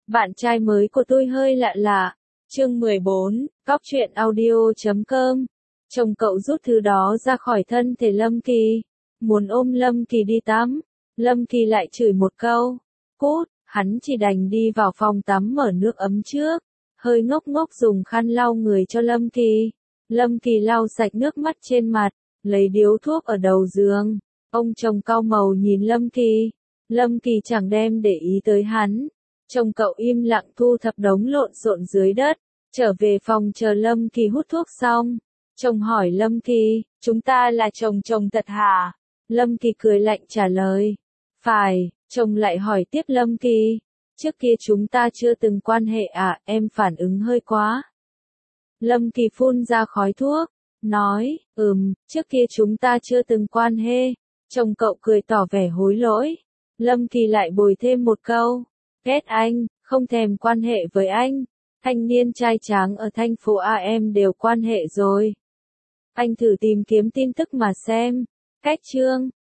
Bạn trai mới của tôi hơi lạ lạ. Chương 14, Cóc truyện audio.com. Chồng cậu rút thứ đó ra khỏi thân thể Lâm Kỳ, muốn ôm Lâm Kỳ đi tắm. Lâm Kỳ lại chửi một câu. Cút, hắn chỉ đành đi vào phòng tắm mở nước ấm trước, hơi ngốc ngốc dùng khăn lau người cho Lâm Kỳ. Lâm Kỳ lau sạch nước mắt trên mặt, lấy điếu thuốc ở đầu giường. Ông chồng cau màu nhìn Lâm Kỳ. Lâm Kỳ chẳng đem để ý tới hắn. Chồng cậu im lặng thu thập đống lộn xộn dưới đất, trở về phòng chờ Lâm Kỳ hút thuốc xong. Chồng hỏi Lâm Kỳ, chúng ta là chồng chồng thật hả? Lâm Kỳ cười lạnh trả lời, phải. Chồng lại hỏi tiếp Lâm Kỳ, trước kia chúng ta chưa từng quan hệ à? Em phản ứng hơi quá. Lâm Kỳ phun ra khói thuốc, nói, trước kia chúng ta chưa từng quan hệ. Chồng cậu cười tỏ vẻ hối lỗi. Lâm Kỳ lại bồi thêm một câu, ghét anh, không thèm quan hệ với anh. Thanh niên trai tráng ở thành phố A em đều quan hệ rồi. Anh thử tìm kiếm tin tức mà xem. Cách chương